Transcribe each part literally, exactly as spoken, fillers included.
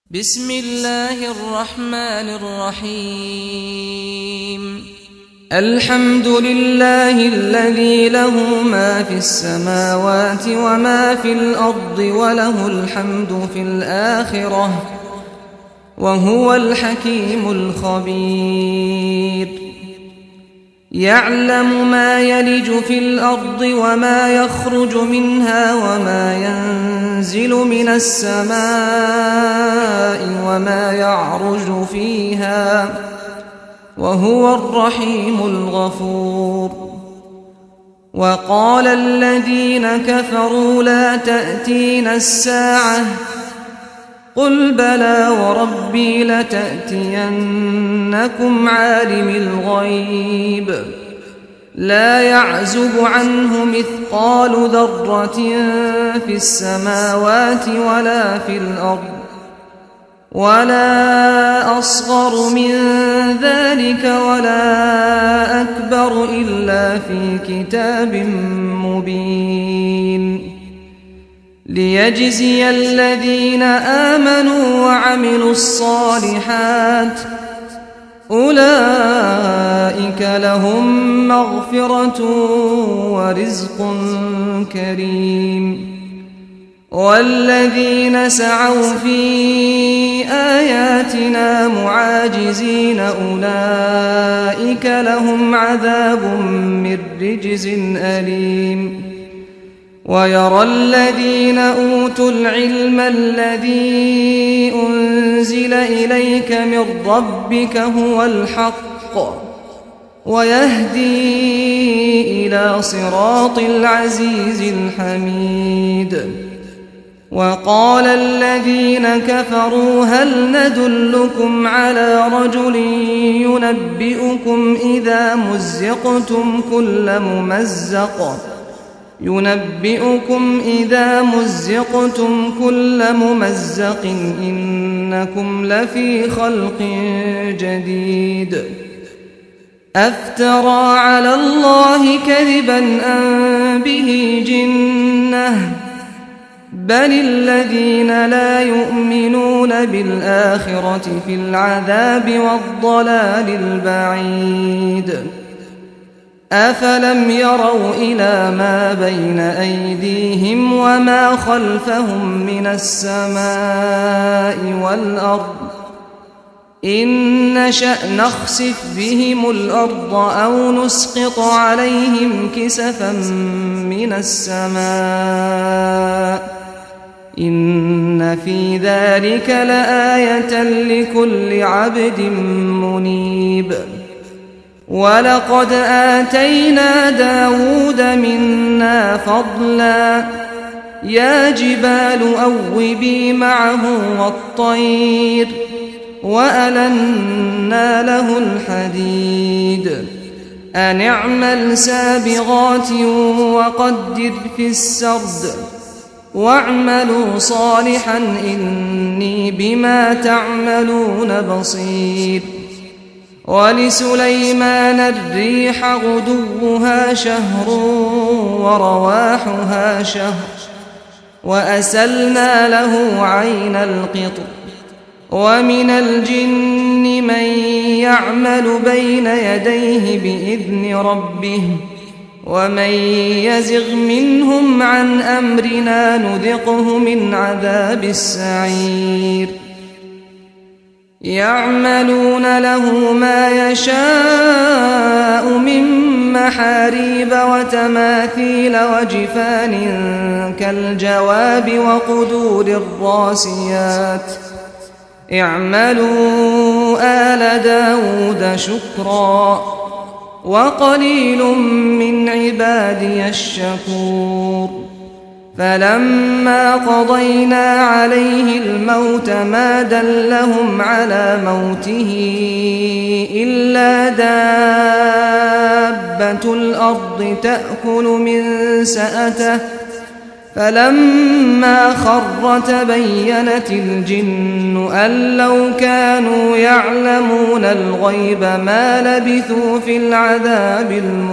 بسم الله الرحمن الرحيم الحمد لله الذي له ما في السماوات وما في الأرض وله الحمد في الآخرة وهو الحكيم الخبير يعلم ما يلج في الأرض وما يخرج منها وما ينزل من السماء وما يعرج فيها وهو الرحيم الغفور وقال الذين كفروا لا تأتينا الساعة قل بلى وربي لتأتينكم عالم الغيب لا يعزب عنه مثقال ذرة في السماوات ولا في الأرض ولا أصغر من ذلك ولا أكبر إلا في كتاب مبين ليجزي الذين آمنوا وعملوا الصالحات أولئك لهم مغفرة ورزق كريم والذين سعوا في آياتنا معاجزين أولئك لهم عذاب من رجز أليم ويرى الذين أوتوا العلم الذي أنزل إليك من ربك هو الحق ويهدي إلى صراط العزيز الحميد وقال الذين كفروا هل ندلكم على رجل ينبئكم إذا مزقتم كل ممزق ينبئكم إذا مزقتم كل ممزق إنكم لفي خلق جديد أفترى على الله كذبا أم به جنة بل الذين لا يؤمنون بالآخرة في العذاب والضلال البعيد أفلم يروا إلى ما بين أيديهم وما خلفهم من السماء والأرض إن نشأ نخسف بهم الأرض أو نسقط عليهم كسفا من السماء إن في ذلك لآية لكل عبد منيب ولقد آتينا داود منا فضلا يا جبال أوبي معه والطير وألنا له الحديد أن اعمل سابغات وقدر في السرد واعملوا صالحا إني بما تعملون بصير ولسليمان الريح غدوها شهر ورواحها شهر وأسلنا له عين القطر ومن الجن من يعمل بين يديه بإذن ربه ومن يزغ منهم عن أمرنا نذقه من عذاب السعير يعملون له ما يشاء من محاريب وتماثيل وجفان كالجواب وقدور الراسيات اعملوا آل داود شكرا وقليل من عبادي الشكور فلما قضينا عليه الموت ما دلهم على موته إلا دابة الأرض تأكل من سأته فلما خر تبينت الجن أن لو كانوا يعلمون الغيب ما لبثوا في العذاب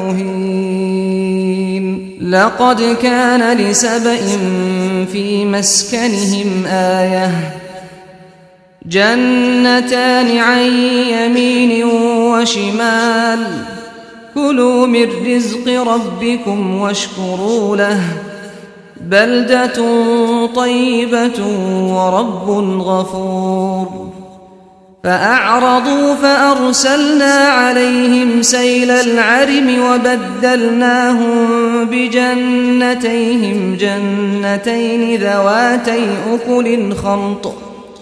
المهين لقد كان لسبإ في مسكنهم آية جنتان عن يمين وشمال كلوا من رزق ربكم واشكروا له بلدة طيبة ورب غفور فأعرضوا فأرسلنا عليهم سيل العرم وبدلناهم بجنتيهم جنتين ذواتي أكل خمط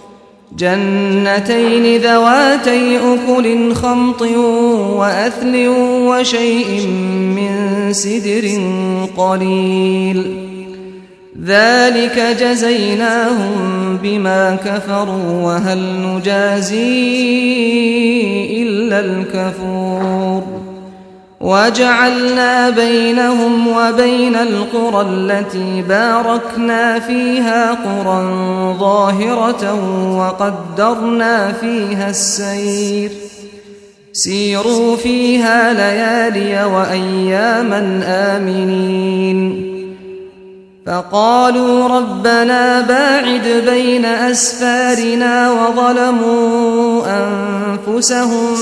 جنتين ذواتي أكل خمط وأثل وشيء من سدر قليل ذلك جزيناهم بما كفروا وهل نجازي إلا الكفور وجعلنا بينهم وبين القرى التي باركنا فيها قرى ظاهرة وقدرنا فيها السير سيروا فيها ليالي وأياما آمنين فقالوا ربنا باعد بين أسفارنا وظلموا أنفسهم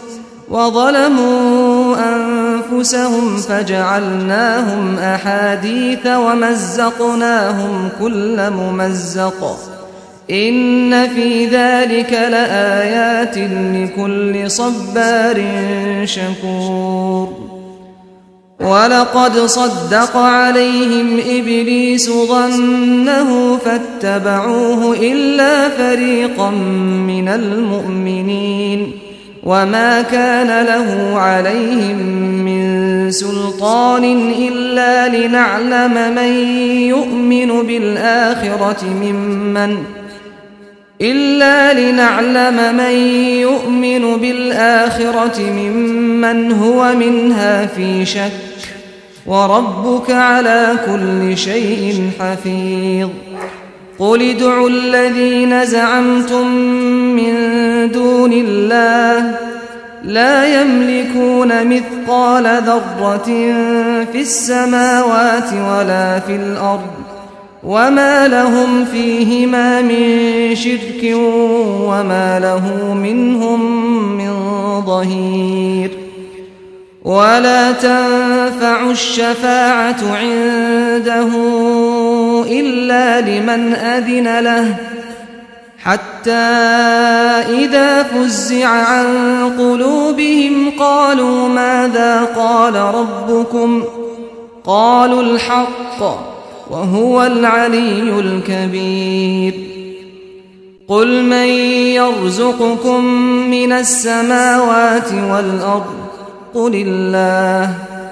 وظلموا أنفسهم فجعلناهم أحاديث ومزقناهم كل ممزق إن في ذلك لآيات لكل صبار شكور ولقد صدق عليهم إبليس ظنه فاتبعوه إلا فريقا من المؤمنين وما كان له عليهم من سلطان إلا لنعلم من يؤمن بالآخرة ممن إلا لنعلم من يؤمن بالآخرة ممن هو منها في شك وربك على كل شيء حفيظ قل ادعوا الذين زعمتم من دون الله لا يملكون مثقال ذرة في السماوات ولا في الأرض وما لهم فيهما من شرك وما له منهم من ظهير ولا تنفع الشفاعة عنده إلا لمن أذن له حتى إذا فزع عن قلوبهم قالوا ماذا قال ربكم قالوا الحق وهو العلي الكبير قل من يرزقكم من السماوات والأرض قل الله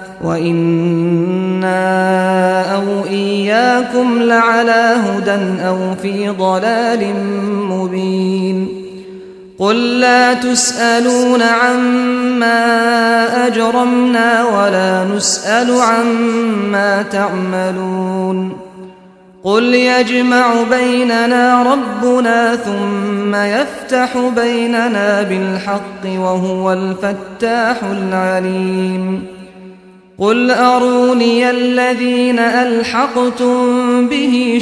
وإنا أو إياكم لعلى هدى أو في ضلال مبين قل لا تسألون عما أجرمنا ولا نسأل عما تعملون قل يجمع بيننا ربنا ثم يفتح بيننا بالحق وهو الفتاح العليم قل أروني الذين ألحقتم به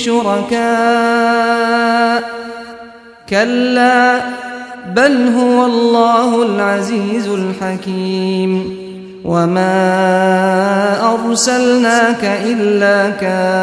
شركاء كلا بل هو الله العزيز الحكيم وما أرسلناك إلا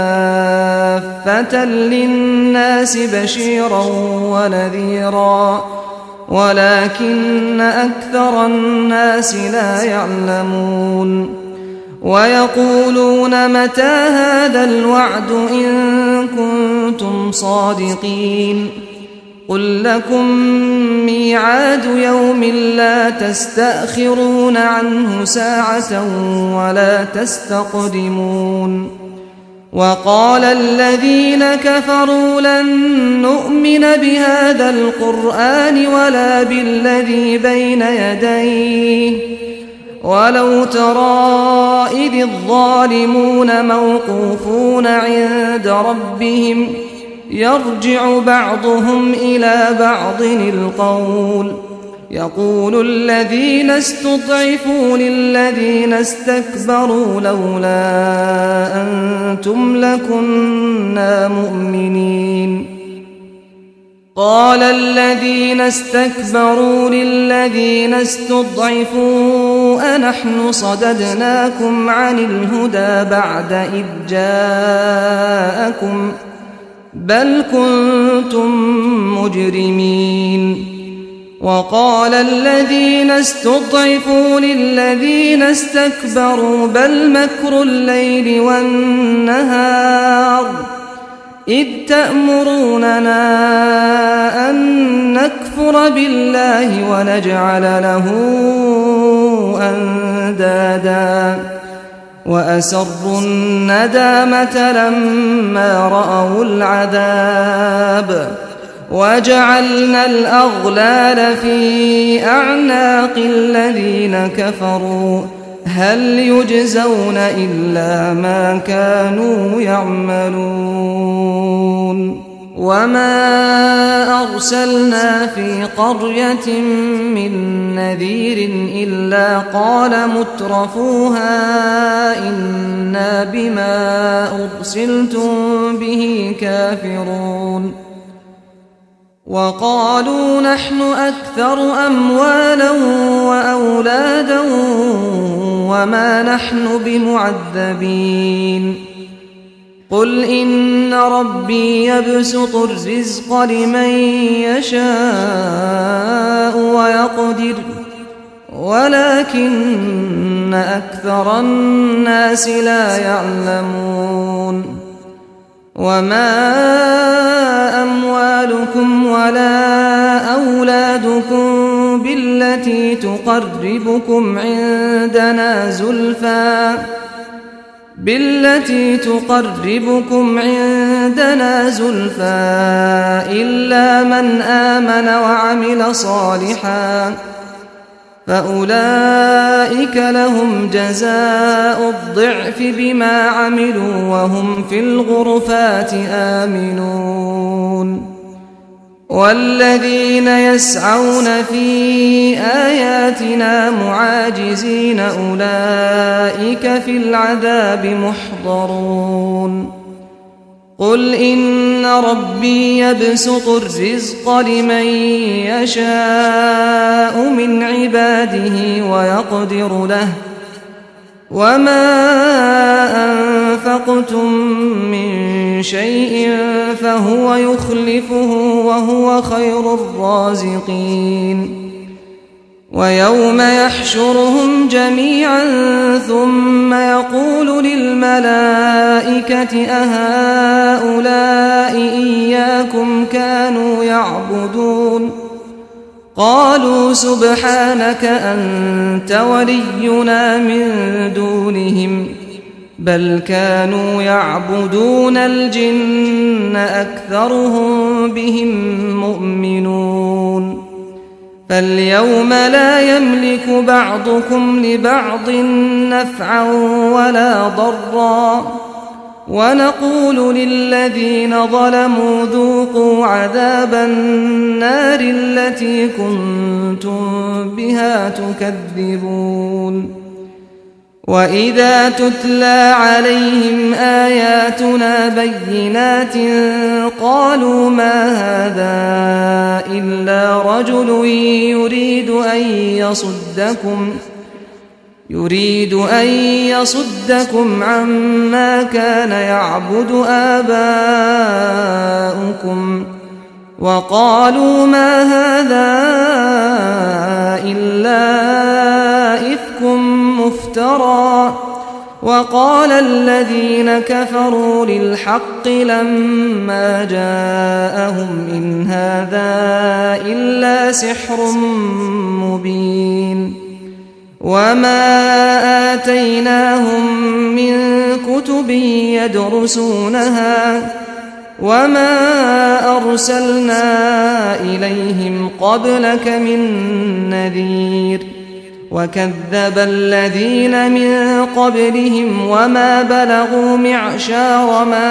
كافة للناس بشيرا ونذيرا ولكن أكثر الناس لا يعلمون ويقولون متى هذا الوعد إن كنتم صادقين قل لكم ميعاد يوم لا تستأخرون عنه ساعة ولا تستقدمون وقال الذين كفروا لن نؤمن بهذا القرآن ولا بالذي بين يديه ولو ترى إذ الظالمون موقوفون عند ربهم يرجع بعضهم إلى بعض القول يقول الذين استضعفوا للذين استكبروا لولا أنتم لكنا مؤمنين قال الذين استكبروا للذين استضعفوا أنحن صددناكم عن الهدى بعد إذ جاءكم بل كنتم مجرمين. وقال الذين استضعفوا للذين استكبروا بل مكر الليل والنهار إذ تأمروننا أن نكفر بالله ونجعل له أندادا وأسروا الندامة لما رأوا العذاب وجعلنا الأغلال في أعناق الذين كفروا هل يجزون إلا ما كانوا يعملون. وما أرسلنا في قرية من نذير إلا قال مترفوها إنا بما أرسلتم به كافرون وقالوا نحن أكثر أموالا وأولادا وما نحن بمعذبين. قل إن ربي يبسط الرزق لمن يشاء ويقدر ولكن أكثر الناس لا يعلمون. وما أموالكم ولا أولادكم بالتي تقربكم عندنا زلفى بالتي تقربكم عندنا زلفى إلا من آمن وعمل صالحا فأولئك لهم جزاء الضعف بما عملوا وهم في الغرفات آمنون. والذين يسعون في آياتنا معاجزين أولئك في العذاب محضرون. قل إن ربي يبسط الرزق لمن يشاء من عباده ويقدر له وما أنفقتم من شيء فهو يخلفه وهو خير الرازقين. ويوم يحشرهم جميعا ثم يقول للملائكة أهؤلاء إياكم كانوا يعبدون قالوا سبحانك أنت ولينا من دونهم بل كانوا يعبدون الجن أكثرهم بهم مؤمنون. فاليوم لا يملك بعضكم لبعض نفعا ولا ضرا ونقول للذين ظلموا ذوقوا عذاب النار التي كنتم بها تكذبون. وإذا تتلى عليهم آياتنا بينات قالوا ما هذا إلا رجل يريد أن يصدكم يريد أن يصدكم عما كان يعبد آباؤكم وقالوا ما هذا إلا إفك مفترى. وقال الذين كفروا للحق لما جاءهم إن هذا إلا سحر مبين. وما آتيناهم من كتب يدرسونها وما أرسلنا إليهم قبلك من نذير وكذب الذين من قبلهم وما بلغوا معشار ما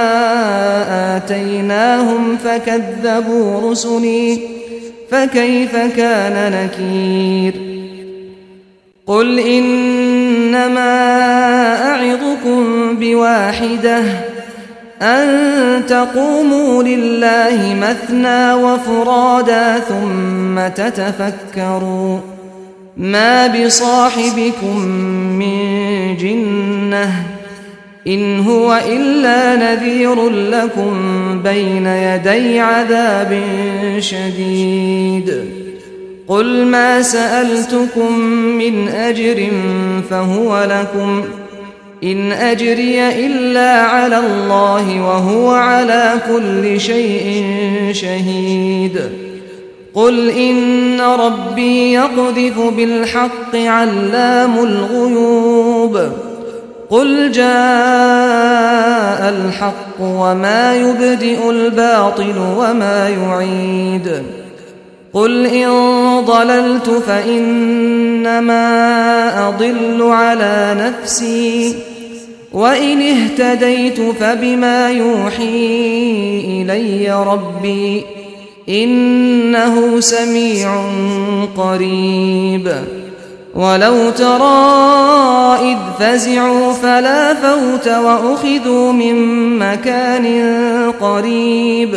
آتيناهم فكذبوا رسلي فكيف كان نكير. قل إنما أعظكم بواحدة أن تقوموا لله مثنى وفرادا ثم تتفكروا ما بصاحبكم من جنة إن هو إلا نذير لكم بين يدي عذاب شديد قل ما سألتكم من أجر فهو لكم إن أجري إلا على الله وهو على كل شيء شهيد قل إن ربي يقذف بالحق علام الغيوب قل جاء الحق وما يبدئ الباطل وما يعيد قل إن ضللت فإنما أضل على نفسي وإن اهتديت فبما يوحي إلي ربي إنه سميع قريب ولو ترى إذ فزعوا فلا فوت وأخذوا من مكان قريب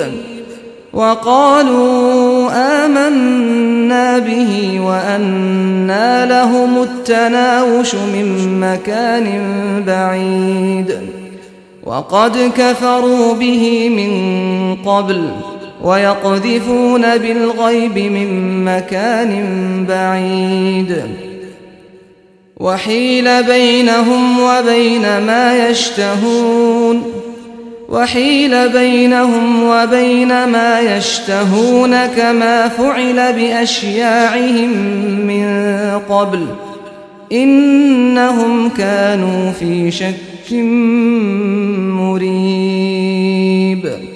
وقالوا آمنا به وأنى لهم التناوش من مكان بعيد وقد كفروا به من قبل ويقذفون بالغيب من مكان بعيد وحيل بينهم وبين ما يشتهون وحيل بينهم وبين ما يشتهون كما فعل بأشياعهم من قبل إنهم كانوا في شك مريب.